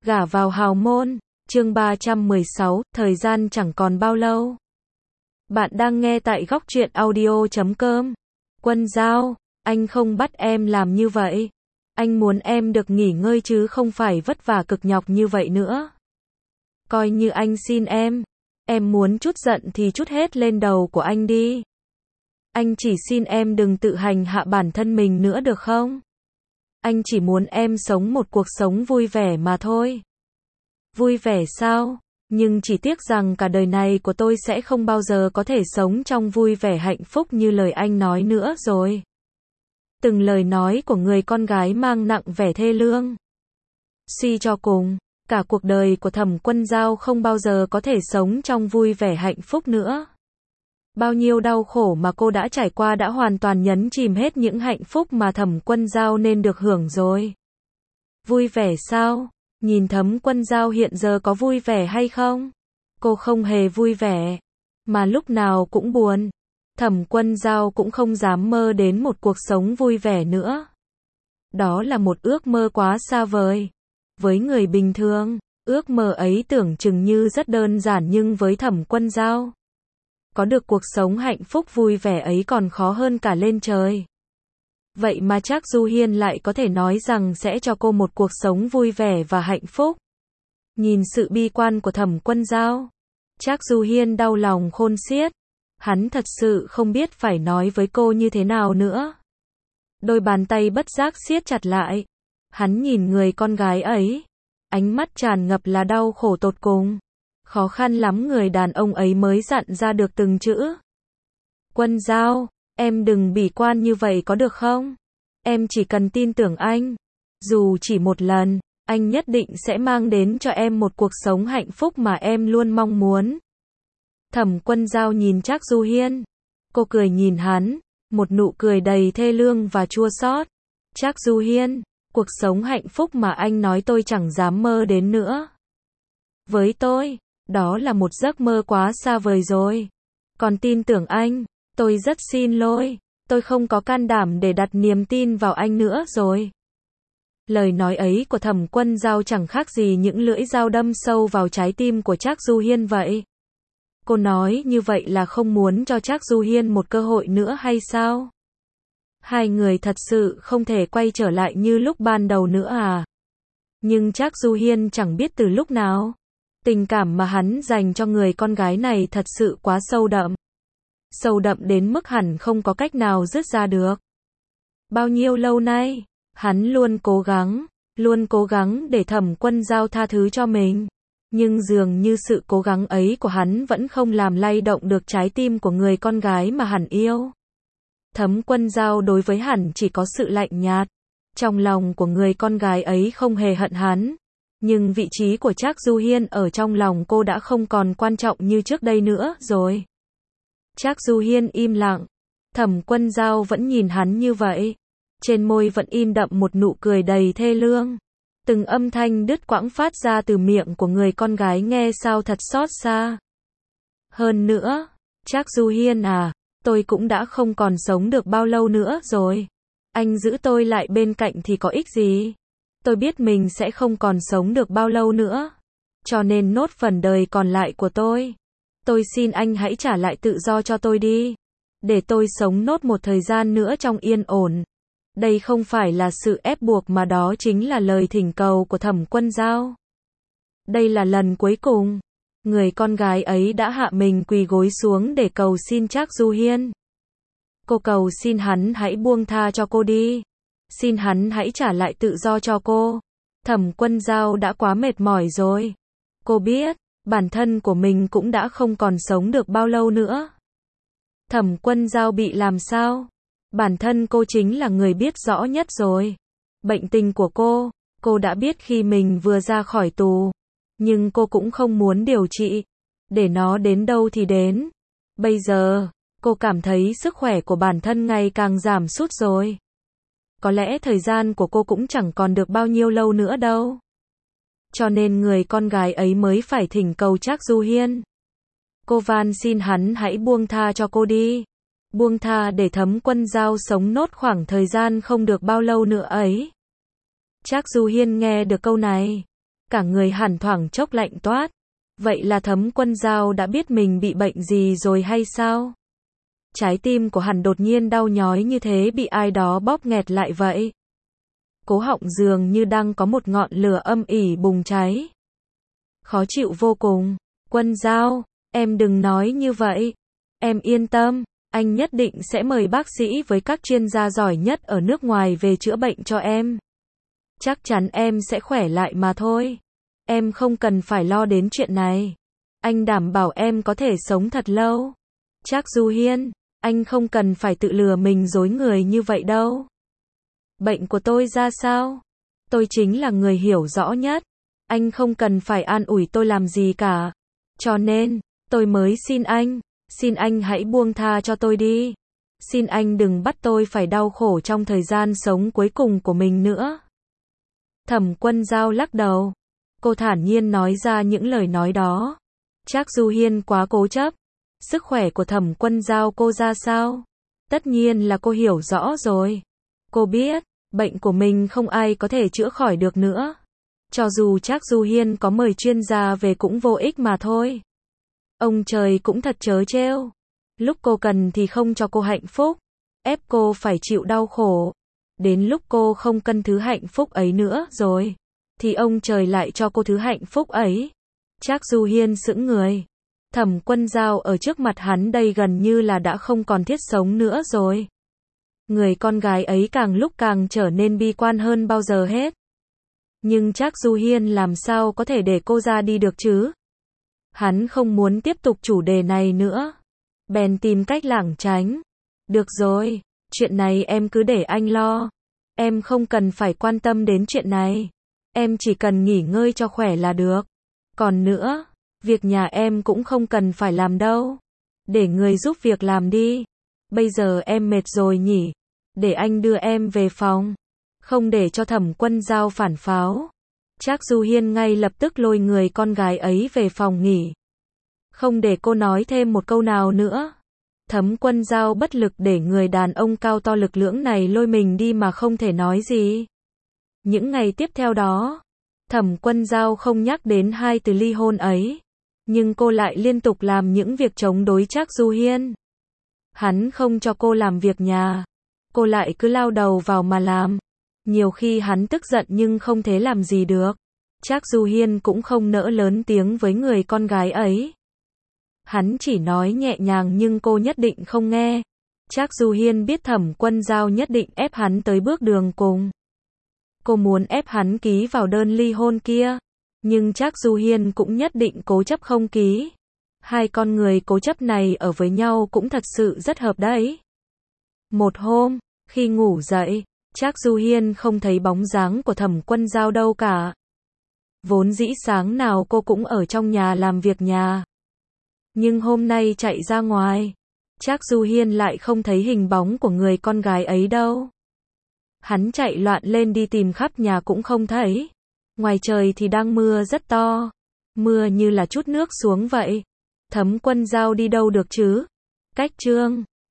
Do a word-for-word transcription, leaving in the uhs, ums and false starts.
Gả vào hào môn, chương ba trăm mười sáu, thời gian chẳng còn bao lâu. Bạn đang nghe tại góc truyện audio chấm com. Quân Giao, anh không bắt em làm như vậy. Anh muốn em được nghỉ ngơi chứ không phải vất vả cực nhọc như vậy nữa. Coi như anh xin em. Em muốn chút giận thì chút hết lên đầu của anh đi. Anh chỉ xin em đừng tự hành hạ bản thân mình nữa được không? Anh chỉ muốn em sống một cuộc sống vui vẻ mà thôi. Vui vẻ sao? Nhưng chỉ tiếc rằng cả đời này của tôi sẽ không bao giờ có thể sống trong vui vẻ hạnh phúc như lời anh nói nữa rồi. Từng lời nói của người con gái mang nặng vẻ thê lương. Suy cho cùng, cả cuộc đời của Thẩm Quân Giao không bao giờ có thể sống trong vui vẻ hạnh phúc nữa. Bao nhiêu đau khổ mà cô đã trải qua đã hoàn toàn nhấn chìm hết những hạnh phúc mà Thẩm Quân Giao nên được hưởng rồi. Vui vẻ sao? Nhìn Thẩm Quân Giao hiện giờ có vui vẻ hay không? Cô không hề vui vẻ, mà lúc nào cũng buồn. Thẩm Quân Giao cũng không dám mơ đến một cuộc sống vui vẻ nữa. Đó là một ước mơ quá xa vời. Với người bình thường, ước mơ ấy tưởng chừng như rất đơn giản, nhưng với Thẩm Quân Giao, có được cuộc sống hạnh phúc vui vẻ ấy còn khó hơn cả lên trời. Vậy mà Trác Du Hiên lại có thể nói rằng sẽ cho cô một cuộc sống vui vẻ và hạnh phúc. Nhìn sự bi quan của Thẩm Quân Giao, Trác Du Hiên đau lòng khôn xiết. Hắn thật sự không biết phải nói với cô như thế nào nữa. Đôi bàn tay bất giác siết chặt lại. Hắn nhìn người con gái ấy, ánh mắt tràn ngập là đau khổ tột cùng. Khó khăn lắm người đàn ông ấy mới dặn ra được từng chữ. Quân Giao, em đừng bỉ quan như vậy có được không? Em chỉ cần tin tưởng anh. Dù chỉ một lần, anh nhất định sẽ mang đến cho em một cuộc sống hạnh phúc mà em luôn mong muốn. Thẩm Quân Giao nhìn Trác Du Hiên. Cô cười nhìn hắn, một nụ cười đầy thê lương và chua xót. Trác Du Hiên, cuộc sống hạnh phúc mà anh nói tôi chẳng dám mơ đến nữa. Với tôi, đó là một giấc mơ quá xa vời rồi. Còn tin tưởng anh, tôi rất xin lỗi, tôi không có can đảm để đặt niềm tin vào anh nữa rồi. Lời nói ấy của Thẩm Quân Giao chẳng khác gì những lưỡi dao đâm sâu vào trái tim của Trác Du Hiên vậy. Cô nói như vậy là không muốn cho Trác Du Hiên một cơ hội nữa hay sao? Hai người thật sự không thể quay trở lại như lúc ban đầu nữa à? Nhưng Trác Du Hiên chẳng biết từ lúc nào, tình cảm mà hắn dành cho người con gái này thật sự quá sâu đậm. Sâu đậm đến mức hẳn không có cách nào dứt ra được. Bao nhiêu lâu nay, hắn luôn cố gắng, luôn cố gắng để Thẩm Quân Giao tha thứ cho mình. Nhưng dường như sự cố gắng ấy của hắn vẫn không làm lay động được trái tim của người con gái mà hắn yêu. Thẩm Quân Giao đối với hắn chỉ có sự lạnh nhạt. Trong lòng của người con gái ấy không hề hận hắn. Nhưng vị trí của Trác Du Hiên ở trong lòng cô đã không còn quan trọng như trước đây nữa rồi. Trác Du Hiên im lặng. Thẩm Quân Giao vẫn nhìn hắn như vậy. Trên môi vẫn in đậm một nụ cười đầy thê lương. Từng âm thanh đứt quãng phát ra từ miệng của người con gái nghe sao thật xót xa. Hơn nữa, Trác Du Hiên à, tôi cũng đã không còn sống được bao lâu nữa rồi. Anh giữ tôi lại bên cạnh thì có ích gì? Tôi biết mình sẽ không còn sống được bao lâu nữa. Cho nên nốt phần đời còn lại của tôi, tôi xin anh hãy trả lại tự do cho tôi đi. Để tôi sống nốt một thời gian nữa trong yên ổn. Đây không phải là sự ép buộc mà đó chính là lời thỉnh cầu của Thẩm Quân Giao. Đây là lần cuối cùng. Người con gái ấy đã hạ mình quỳ gối xuống để cầu xin Trác Du Hiên. Cô cầu xin hắn hãy buông tha cho cô đi. Xin hắn hãy trả lại tự do cho cô. Thẩm Quân Giao đã quá mệt mỏi rồi. Cô biết, bản thân của mình cũng đã không còn sống được bao lâu nữa. Thẩm Quân Giao bị làm sao? Bản thân cô chính là người biết rõ nhất rồi. Bệnh tình của cô, cô đã biết khi mình vừa ra khỏi tù. Nhưng cô cũng không muốn điều trị. Để nó đến đâu thì đến. Bây giờ, cô cảm thấy sức khỏe của bản thân ngày càng giảm sút rồi. Có lẽ thời gian của cô cũng chẳng còn được bao nhiêu lâu nữa đâu. Cho nên người con gái ấy mới phải thỉnh cầu Trác Du Hiên. Cô van xin hắn hãy buông tha cho cô đi. Buông tha để Thẩm Quân Giao sống nốt khoảng thời gian không được bao lâu nữa ấy. Trác Du Hiên nghe được câu này, cả người hàn thoảng chốc lạnh toát. Vậy là Thấm Quân Dao đã biết mình bị bệnh gì rồi hay sao? Trái tim của hắn đột nhiên đau nhói như thế bị ai đó bóp nghẹt lại vậy. Cố họng dường như đang có một ngọn lửa âm ỉ bùng cháy. Khó chịu vô cùng. Quân Dao, em đừng nói như vậy. Em yên tâm, anh nhất định sẽ mời bác sĩ với các chuyên gia giỏi nhất ở nước ngoài về chữa bệnh cho em. Chắc chắn em sẽ khỏe lại mà thôi. Em không cần phải lo đến chuyện này. Anh đảm bảo em có thể sống thật lâu. Trác Du Hiên, anh không cần phải tự lừa mình dối người như vậy đâu. Bệnh của tôi ra sao? Tôi chính là người hiểu rõ nhất. Anh không cần phải an ủi tôi làm gì cả. Cho nên, tôi mới xin anh. Xin anh hãy buông tha cho tôi đi. Xin anh đừng bắt tôi phải đau khổ trong thời gian sống cuối cùng của mình nữa. Thẩm Quân Dao lắc đầu. Cô thản nhiên nói ra những lời nói đó. Trác Du Hiên quá cố chấp. Sức khỏe của Thẩm Quân Dao cô ra sao? Tất nhiên là cô hiểu rõ rồi. Cô biết, bệnh của mình không ai có thể chữa khỏi được nữa. Cho dù Trác Du Hiên có mời chuyên gia về cũng vô ích mà thôi. Ông trời cũng thật trớ trêu. Lúc cô cần thì không cho cô hạnh phúc, ép cô phải chịu đau khổ. Đến lúc cô không cần thứ hạnh phúc ấy nữa rồi, thì ông trời lại cho cô thứ hạnh phúc ấy. Trác Du Hiên sững người. Thẩm Quân Dao ở trước mặt hắn đây gần như là đã không còn thiết sống nữa rồi. Người con gái ấy càng lúc càng trở nên bi quan hơn bao giờ hết. Nhưng Trác Du Hiên làm sao có thể để cô ra đi được chứ? Hắn không muốn tiếp tục chủ đề này nữa. Bèn tìm cách lảng tránh. Được rồi, chuyện này em cứ để anh lo. Em không cần phải quan tâm đến chuyện này. Em chỉ cần nghỉ ngơi cho khỏe là được. Còn nữa, việc nhà em cũng không cần phải làm đâu. Để người giúp việc làm đi. Bây giờ em mệt rồi nhỉ? Để anh đưa em về phòng. Không để cho Thẩm Quân Dao phản pháo. Trác Du Hiên ngay lập tức lôi người con gái ấy về phòng nghỉ. Không để cô nói thêm một câu nào nữa. Thấm Quân Dao bất lực để người đàn ông cao to lực lưỡng này lôi mình đi mà không thể nói gì. Những ngày tiếp theo đó, Thẩm Quân Dao không nhắc đến hai từ ly hôn ấy. Nhưng cô lại liên tục làm những việc chống đối Trác Du Hiên. Hắn không cho cô làm việc nhà. Cô lại cứ lao đầu vào mà làm. Nhiều khi hắn tức giận nhưng không thể làm gì được. Trác Du Hiên cũng không nỡ lớn tiếng với người con gái ấy. Hắn chỉ nói nhẹ nhàng nhưng cô nhất định không nghe. Trác Du Hiên biết Thẩm Quân Dao nhất định ép hắn tới bước đường cùng. Cô muốn ép hắn ký vào đơn ly hôn kia. Nhưng Trác Du Hiên cũng nhất định cố chấp không ký. Hai con người cố chấp này ở với nhau cũng thật sự rất hợp đấy. Một hôm, khi ngủ dậy, Trác Du Hiên không thấy bóng dáng của Thẩm Quân Dao đâu cả. Vốn dĩ sáng nào cô cũng ở trong nhà làm việc nhà. Nhưng hôm nay chạy ra ngoài, Trác Du Hiên lại không thấy hình bóng của người con gái ấy đâu. Hắn chạy loạn lên đi tìm khắp nhà cũng không thấy. Ngoài trời thì đang mưa rất to. Mưa như là chút nước xuống vậy. Thấm Quân Dao đi đâu được chứ? Cách chương